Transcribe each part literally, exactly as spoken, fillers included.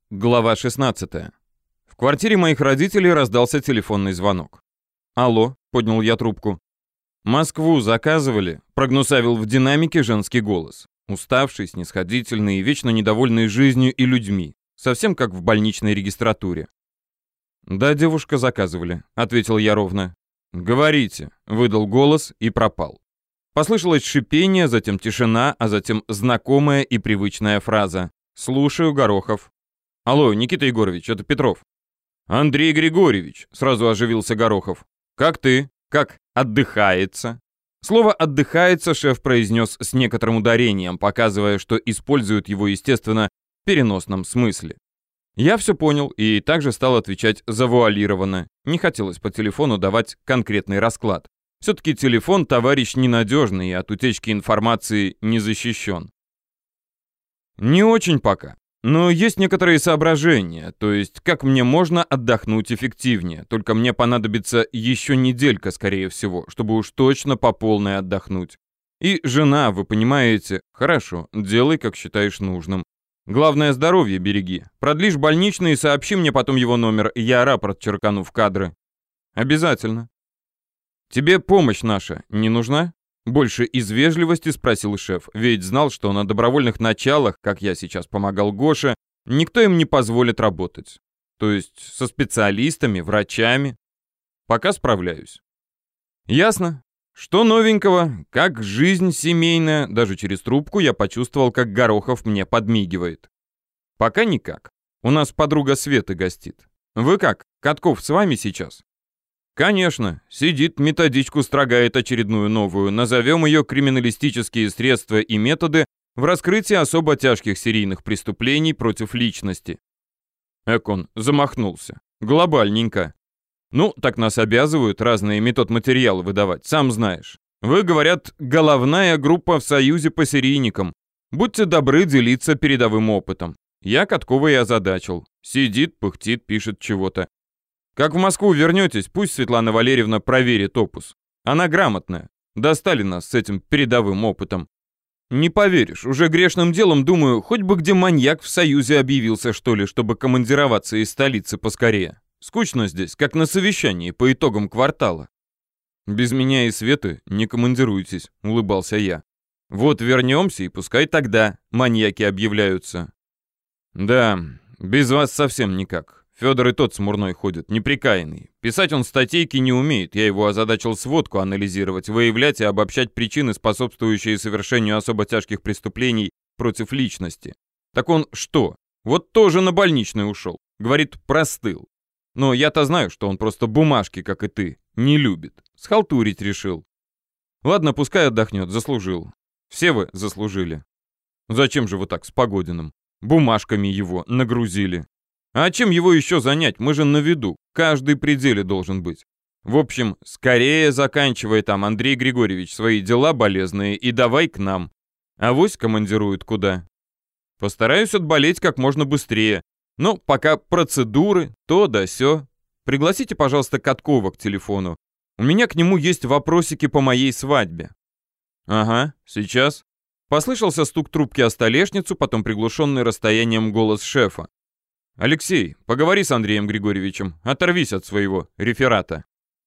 Глава шестнадцатая. В квартире моих родителей раздался телефонный звонок. «Алло», — поднял я трубку. «Москву заказывали?» — прогнусавил в динамике женский голос. Уставший, снисходительный и вечно недовольный жизнью и людьми. Совсем как в больничной регистратуре. «Да, девушка, заказывали», — ответил я ровно. «Говорите», — выдал голос и пропал. Послышалось шипение, затем тишина, а затем знакомая и привычная фраза. «Слушаю, Горохов». «Алло, Никита Егорович, это Петров». «Андрей Григорьевич», — сразу оживился Горохов. «Как ты? Как отдыхается?» Слово «отдыхается» шеф произнес с некоторым ударением, показывая, что использует его, естественно, в переносном смысле. Я все понял и также стал отвечать завуалированно. Не хотелось по телефону давать конкретный расклад. Все-таки телефон товарищ ненадежный и от утечки информации не защищен. «Не очень пока. Но есть некоторые соображения, то есть как мне можно отдохнуть эффективнее, только мне понадобится еще неделька, скорее всего, чтобы уж точно по полной отдохнуть. И жена, вы понимаете, хорошо, делай, как считаешь нужным. Главное, здоровье береги. Продлишь больничный и сообщи мне потом его номер, я рапорт черкану в кадры. Обязательно. Тебе помощь наша не нужна? Больше из вежливости спросил шеф, ведь знал, что на добровольных началах, как я сейчас помогал Гоше, никто им не позволит работать. То есть со специалистами, врачами. Пока справляюсь. Ясно. Что новенького? Как жизнь семейная? Даже через трубку я почувствовал, как Горохов мне подмигивает. Пока никак. У нас подруга Светы гостит. Вы как? Катков с вами сейчас? Конечно, сидит, методичку строгает очередную новую, назовем ее «Криминалистические средства и методы в раскрытии особо тяжких серийных преступлений против личности». Экон замахнулся. Глобальненько. Ну, так нас обязывают разные метод-материалы выдавать, сам знаешь. Вы, говорят, головная группа в союзе по серийникам. Будьте добры делиться передовым опытом. Я Каткова и озадачил. Сидит, пыхтит, пишет чего-то. Как в Москву вернетесь, пусть Светлана Валерьевна проверит опус. Она грамотная. Достали нас с этим передовым опытом. Не поверишь, уже грешным делом думаю, хоть бы где маньяк в Союзе объявился, что ли, чтобы командироваться из столицы поскорее. Скучно здесь, как на совещании по итогам квартала. Без меня и Светы не командируйтесь, улыбался я. Вот вернемся, и пускай тогда маньяки объявляются. Да, без вас совсем никак. Федор и тот смурной ходит, неприкаянный. Писать он статейки не умеет, я его озадачил сводку анализировать, выявлять и обобщать причины, способствующие совершению особо тяжких преступлений против личности. Так он что? Вот тоже на больничный ушел. Говорит, простыл. Но я-то знаю, что он просто бумажки, как и ты, не любит. Схалтурить решил. Ладно, пускай отдохнет, заслужил. Все вы заслужили. Зачем же вы так с Погодиным? Бумажками его нагрузили. А чем его еще занять? Мы же на виду. Каждый пределе должен быть. В общем, скорее заканчивай там, Андрей Григорьевич, свои дела болезные и давай к нам. Авось командируют куда. Постараюсь отболеть как можно быстрее. Но пока процедуры, то да сё. Пригласите, пожалуйста, Каткова к телефону. У меня к нему есть вопросики по моей свадьбе. Ага, сейчас. Послышался стук трубки о столешницу, потом приглушенный расстоянием голос шефа. «Алексей, поговори с Андреем Григорьевичем, оторвись от своего реферата».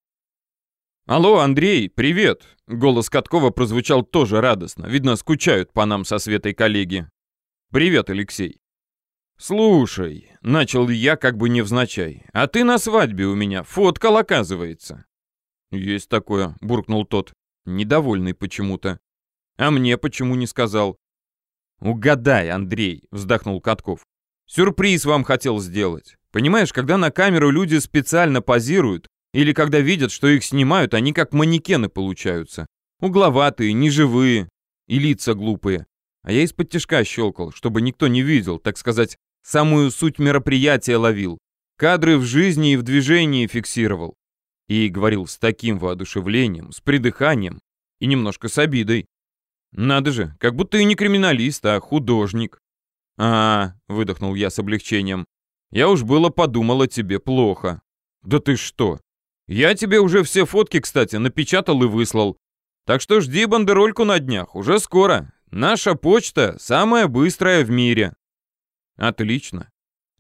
«Алло, Андрей, привет!» Голос Каткова прозвучал тоже радостно. Видно, скучают по нам со Светой коллеги. «Привет, Алексей». «Слушай», — начал я как бы невзначай, «а ты на свадьбе у меня фоткал, оказывается». «Есть такое», — буркнул тот, недовольный почему-то. «А мне почему не сказал?» «Угадай, Андрей», — вздохнул Катков. Сюрприз вам хотел сделать. Понимаешь, когда на камеру люди специально позируют, или когда видят, что их снимают, они как манекены получаются. Угловатые, неживые и лица глупые. А я из-под тишка щелкал, чтобы никто не видел, так сказать, самую суть мероприятия ловил. Кадры в жизни и в движении фиксировал. И говорил с таким воодушевлением, с придыханием и немножко с обидой. Надо же, как будто и не криминалист, а художник. «А, — выдохнул я с облегчением, — я уж было подумал о тебе плохо». «Да ты что? Я тебе уже все фотки, кстати, напечатал и выслал. Так что жди бандерольку на днях, уже скоро. Наша почта самая быстрая в мире». «Отлично.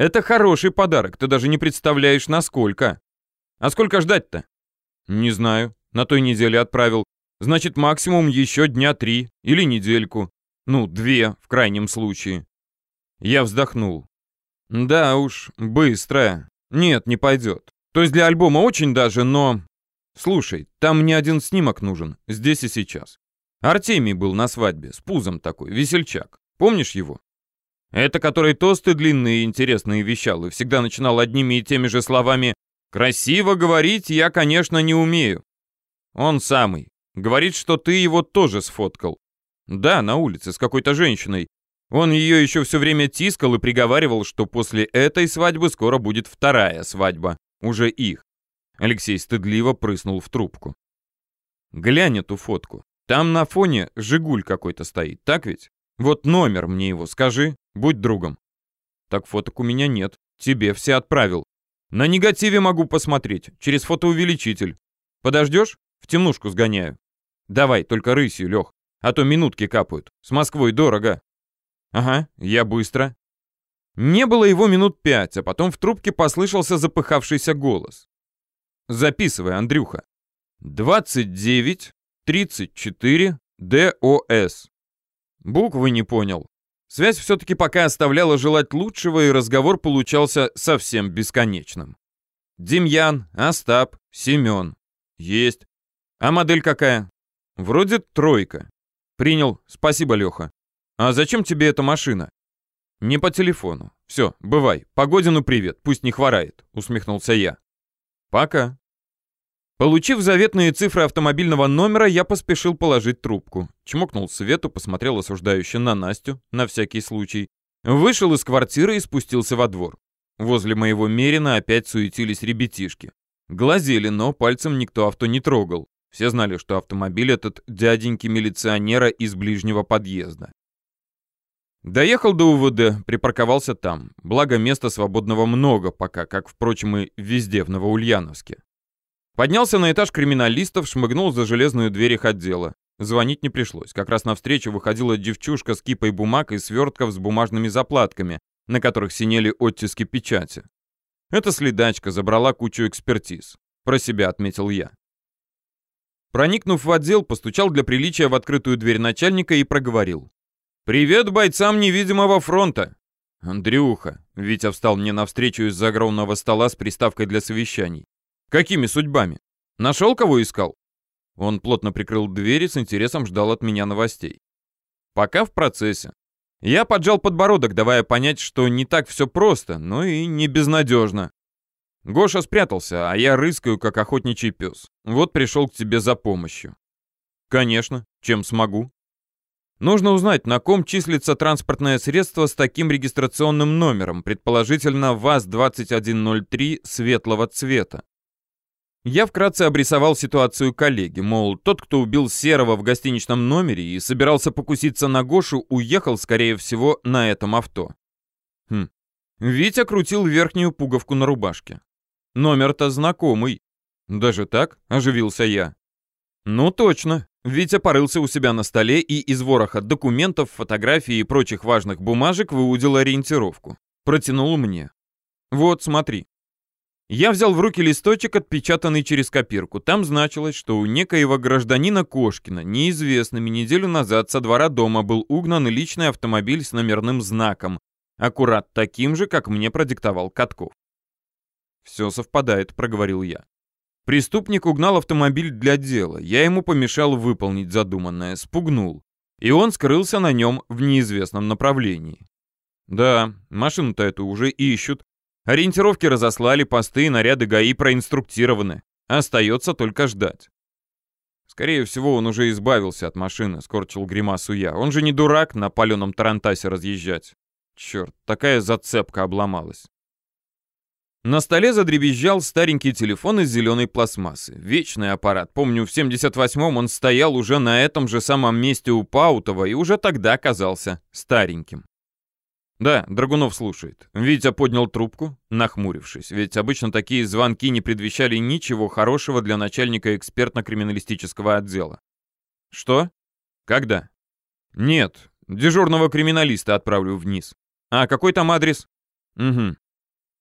Это хороший подарок, ты даже не представляешь, насколько. А сколько ждать-то? Не знаю, на той неделе отправил. Значит, максимум еще дня три или недельку. Ну, две, в крайнем случае. Я вздохнул. Да уж, быстро. Нет, не пойдет. То есть для альбома очень даже, но... Слушай, там мне один снимок нужен, здесь и сейчас. Артемий был на свадьбе, с пузом такой, весельчак. Помнишь его? Это который тосты длинные и интересные вещал, и всегда начинал одними и теми же словами «Красиво говорить я, конечно, не умею». Он самый. Говорит, что ты его тоже сфоткал. Да, на улице, с какой-то женщиной. Он ее еще все время тискал и приговаривал, что после этой свадьбы скоро будет вторая свадьба. Уже их. Алексей стыдливо прыснул в трубку. Глянь эту фотку. Там на фоне «Жигуль» какой-то стоит, так ведь? Вот номер мне его скажи, будь другом. Так фоток у меня нет, тебе все отправил. На негативе могу посмотреть, через фотоувеличитель. Подождешь? В темнушку сгоняю. Давай, только рысью, Лех, а то минутки капают. С Москвой дорого. Ага, я быстро. Не было его минут пять, а потом в трубке послышался запыхавшийся голос. Записывай, Андрюха. двадцать девять тридцать четыре ДОС. Буквы не понял. Связь все-таки пока оставляла желать лучшего, и разговор получался совсем бесконечным. Демьян, Остап, Семен. Есть. А модель какая? Вроде тройка. Принял. Спасибо, Леха. А зачем тебе эта машина? Не по телефону. Все, бывай. Погодину привет, пусть не хворает, усмехнулся я. Пока. Получив заветные цифры автомобильного номера, я поспешил положить трубку. Чмокнул Свету, посмотрел осуждающе на Настю, на всякий случай. Вышел из квартиры и спустился во двор. Возле моего Мерина опять суетились ребятишки. Глазели, но пальцем никто авто не трогал. Все знали, что автомобиль этот дяденьки милиционера из ближнего подъезда. Доехал до УВД, припарковался там. Благо, места свободного много пока, как, впрочем, и везде в Новоульяновске. Поднялся на этаж криминалистов, шмыгнул за железную дверь их отдела. Звонить не пришлось. Как раз навстречу выходила девчушка с кипой бумаг и свертков с бумажными заплатками, на которых синели оттиски печати. Эта следачка забрала кучу экспертиз. Про себя отметил я. Проникнув в отдел, постучал для приличия в открытую дверь начальника и проговорил. «Привет бойцам невидимого фронта!» «Андрюха!» — Витя встал мне навстречу из-за огромного стола с приставкой для совещаний. «Какими судьбами? Нашел, кого искал?» Он плотно прикрыл дверь и с интересом ждал от меня новостей. «Пока в процессе. Я поджал подбородок, давая понять, что не так все просто, но и не безнадежно. Гоша спрятался, а я рыскаю, как охотничий пес. Вот пришел к тебе за помощью». «Конечно. Чем смогу?» «Нужно узнать, на ком числится транспортное средство с таким регистрационным номером, предположительно ВАЗ двадцать один ноль три светлого цвета». Я вкратце обрисовал ситуацию коллеги, мол, тот, кто убил Серого в гостиничном номере и собирался покуситься на Гошу, уехал, скорее всего, на этом авто. Хм. Витя крутил верхнюю пуговку на рубашке. Номер-то знакомый. Даже так? Оживился я. Ну точно. Витя порылся у себя на столе и из вороха документов, фотографий и прочих важных бумажек выудил ориентировку. Протянул мне. Вот, смотри. Я взял в руки листочек, отпечатанный через копирку. Там значилось, что у некоего гражданина Кошкина, неизвестными, неделю назад со двора дома был угнан личный автомобиль с номерным знаком, аккурат таким же, как мне продиктовал Катков. «Все совпадает», — проговорил я. Преступник угнал автомобиль для дела. Я ему помешал выполнить задуманное, спугнул. И он скрылся на нем в неизвестном направлении. Да, машину-то эту уже ищут. Ориентировки разослали, посты и наряды ГАИ проинструктированы. Остается только ждать. Скорее всего, он уже избавился от машины, скорчил гримасу я. Он же не дурак на паленом тарантасе разъезжать. Черт, такая зацепка обломалась. На столе задребезжал старенький телефон из зеленой пластмассы. Вечный аппарат. Помню, в семьдесят восьмом он стоял уже на этом же самом месте у Паутова и уже тогда казался стареньким. «Да, Драгунов слушает». Витя поднял трубку, нахмурившись, ведь обычно такие звонки не предвещали ничего хорошего для начальника экспертно-криминалистического отдела. «Что? Когда?» «Нет, дежурного криминалиста отправлю вниз». «А какой там адрес?» «Угу.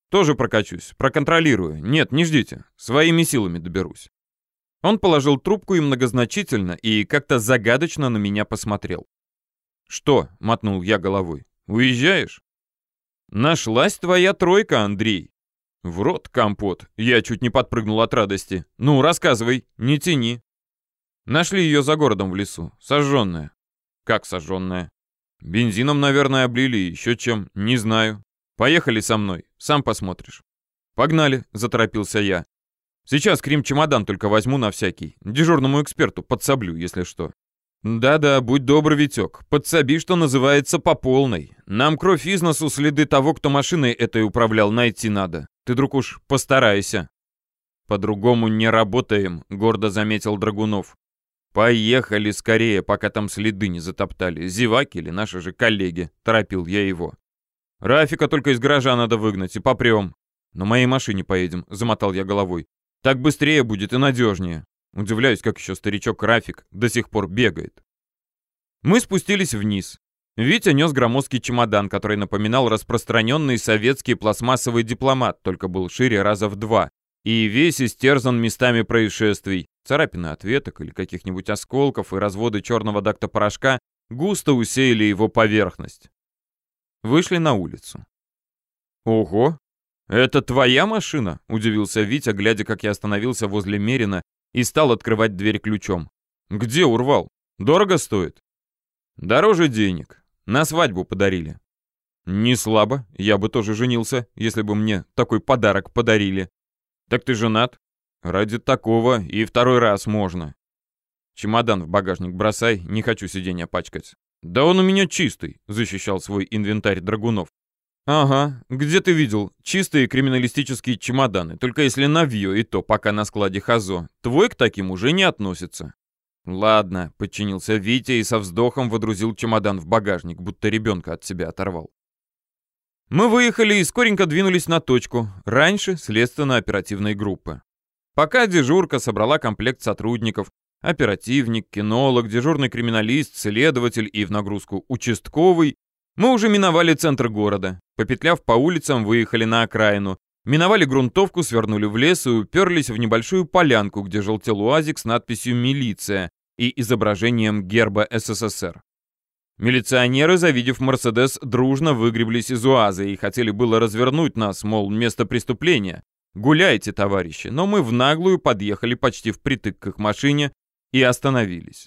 Тоже прокачусь, проконтролирую. Нет, не ждите, своими силами доберусь». Он положил трубку и многозначительно, и как-то загадочно на меня посмотрел. «Что?» — мотнул я головой. «Уезжаешь?» «Нашлась твоя тройка, Андрей». «В рот компот». Я чуть не подпрыгнул от радости. «Ну, рассказывай, не тяни». Нашли ее за городом в лесу, сожженная. «Как сожженная?» «Бензином, наверное, облили, еще чем, не знаю. Поехали со мной, сам посмотришь». «Погнали», — заторопился я. «Сейчас крем-чемодан только возьму на всякий. Дежурному эксперту подсоблю, если что». «Да-да, будь добр, Витек, подсоби, что называется, по полной. Нам кровь из носу, следы того, кто машиной этой управлял, найти надо. Ты, друг, уж постарайся». «По-другому не работаем», — гордо заметил Драгунов. «Поехали скорее, пока там следы не затоптали. Зеваки или наши же коллеги», — торопил я его. «Рафика только из гаража надо выгнать и попрем». «На моей машине поедем», — замотал я головой. «Так быстрее будет и надежнее». Удивляюсь, как еще старичок Рафик до сих пор бегает. Мы спустились вниз. Витя нес громоздкий чемодан, который напоминал распространенный советский пластмассовый дипломат, только был шире раза в два, и весь истерзан местами происшествий. Царапины от веток или каких-нибудь осколков и разводы черного дактопорошка густо усеяли его поверхность. Вышли на улицу. «Ого! Это твоя машина?» — удивился Витя, глядя, как я остановился возле Мерина и стал открывать дверь ключом. «Где урвал? Дорого стоит?» «Дороже денег. На свадьбу подарили». «Не слабо. Я бы тоже женился, если бы мне такой подарок подарили». «Так ты женат?» «Ради такого и второй раз можно». «Чемодан в багажник бросай, не хочу сиденья пачкать». «Да он у меня чистый», — защищал свой инвентарь Драгунов. «Ага, где ты видел? Чистые криминалистические чемоданы, только если навье, и то пока на складе Хазо. Твой к таким уже не относится». «Ладно», — подчинился Витя и со вздохом водрузил чемодан в багажник, будто ребенка от себя оторвал. Мы выехали и скоренько двинулись на точку, раньше следственно-оперативной группы. Пока дежурка собрала комплект сотрудников, оперативник, кинолог, дежурный криминалист, следователь и в нагрузку участковый, мы уже миновали центр города. Попетляв по улицам, выехали на окраину. Миновали грунтовку, свернули в лес и уперлись в небольшую полянку, где желтел УАЗик с надписью «Милиция» и изображением герба СССР. Милиционеры, завидев «Мерседес», дружно выгреблись из УАЗа и хотели было развернуть нас, мол, место преступления. «Гуляйте, товарищи», но мы в наглую подъехали почти впритык к их машине и остановились.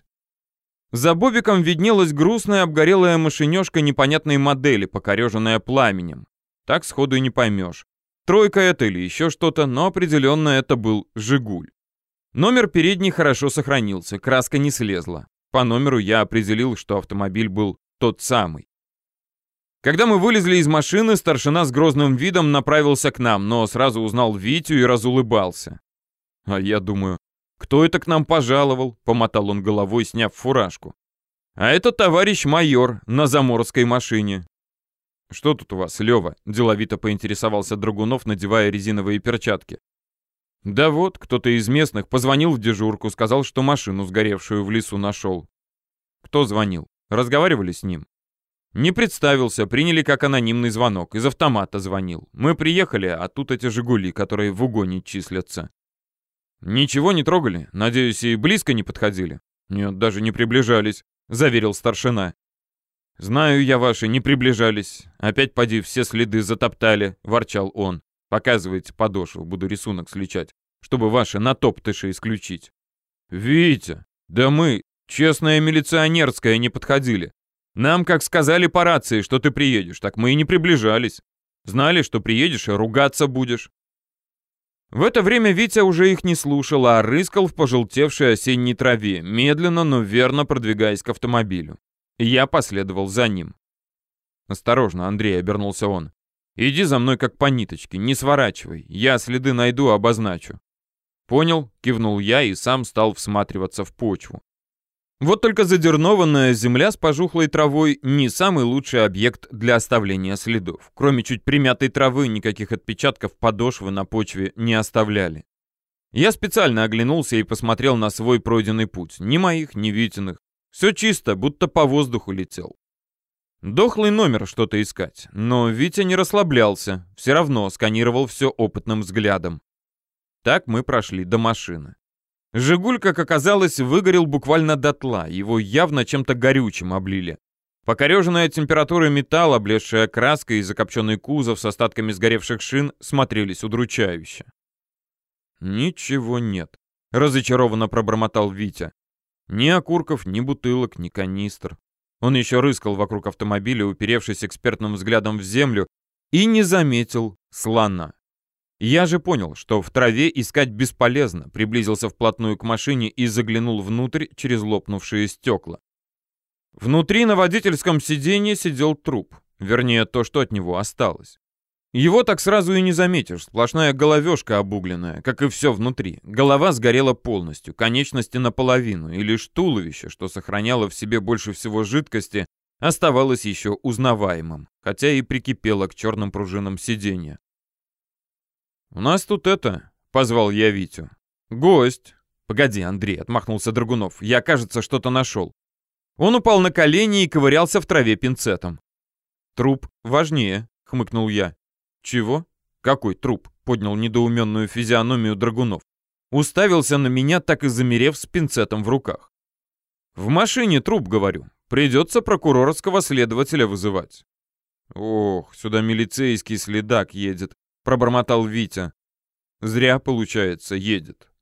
За бобиком виднелась грустная обгорелая машинёшка непонятной модели, покореженная пламенем. Так сходу и не поймешь, тройка это или еще что-то, но определенно это был «Жигуль». Номер передний хорошо сохранился, краска не слезла. По номеру я определил, что автомобиль был тот самый. Когда мы вылезли из машины, старшина с грозным видом направился к нам, но сразу узнал Витю и разулыбался. А я думаю, кто это к нам пожаловал? Помотал он головой, сняв фуражку. А это товарищ майор на заморской машине. Что тут у вас, Лёва? Деловито поинтересовался Драгунов, надевая резиновые перчатки. Да вот, кто-то из местных позвонил в дежурку, сказал, что машину сгоревшую в лесу нашел. Кто звонил? Разговаривали с ним? Не представился, приняли как анонимный звонок. Из автомата звонил. Мы приехали, а тут эти «Жигули», которые в угоне числятся. Ничего не трогали? Надеюсь, и близко не подходили? Нет, даже не приближались, заверил старшина. Знаю я ваши, не приближались. Опять поди все следы затоптали, ворчал он. Показывайте подошву, буду рисунок сличать, чтобы ваши натоптыши исключить. Витя, да мы, честная милиционерская, не подходили. Нам, как сказали по рации, что ты приедешь, так мы и не приближались. Знали, что приедешь и ругаться будешь. В это время Витя уже их не слушал, а рыскал в пожелтевшей осенней траве, медленно, но верно продвигаясь к автомобилю. Я последовал за ним. «Осторожно, Андрей», — обернулся он. «Иди за мной как по ниточке, не сворачивай. Я следы найду, обозначу». «Понял», — кивнул я и сам стал всматриваться в почву. Вот только задернованная земля с пожухлой травой не самый лучший объект для оставления следов. Кроме чуть примятой травы, никаких отпечатков подошвы на почве не оставляли. Я специально оглянулся и посмотрел на свой пройденный путь. Ни моих, ни Витиных. Все чисто, будто по воздуху летел. Дохлый номер что-то искать, но Витя не расслаблялся, все равно сканировал все опытным взглядом. Так мы прошли до машины. «Жигуль», как оказалось, выгорел буквально дотла, его явно чем-то горючим облили. Покореженная температурой металл, облезшая краской и закопченный кузов с остатками сгоревших шин смотрелись удручающе. «Ничего нет», — разочарованно пробормотал Витя. «Ни окурков, ни бутылок, ни канистр». Он еще рыскал вокруг автомобиля, уперевшись экспертным взглядом в землю, и не заметил слона. Я же понял, что в траве искать бесполезно, приблизился вплотную к машине и заглянул внутрь через лопнувшие стекла. Внутри на водительском сиденье сидел труп, вернее, то, что от него осталось. Его так сразу и не заметишь, сплошная головешка обугленная, как и все внутри. Голова сгорела полностью, конечности наполовину, и лишь туловище, что сохраняло в себе больше всего жидкости, оставалось еще узнаваемым, хотя и прикипело к черным пружинам сиденья. «У нас тут это...» — позвал я Витю. «Гость». «Погоди, Андрей», — отмахнулся Драгунов, — «я, кажется, что-то нашел». Он упал на колени и ковырялся в траве пинцетом. «Труп важнее», — хмыкнул я. «Чего? Какой труп?» — поднял недоуменную физиономию Драгунов. Уставился на меня, так и замерев с пинцетом в руках. «В машине труп, говорю. Придется прокурорского следователя вызывать». «Ох, сюда милицейский следак едет», — пробормотал Витя. «Зря, получается, едет.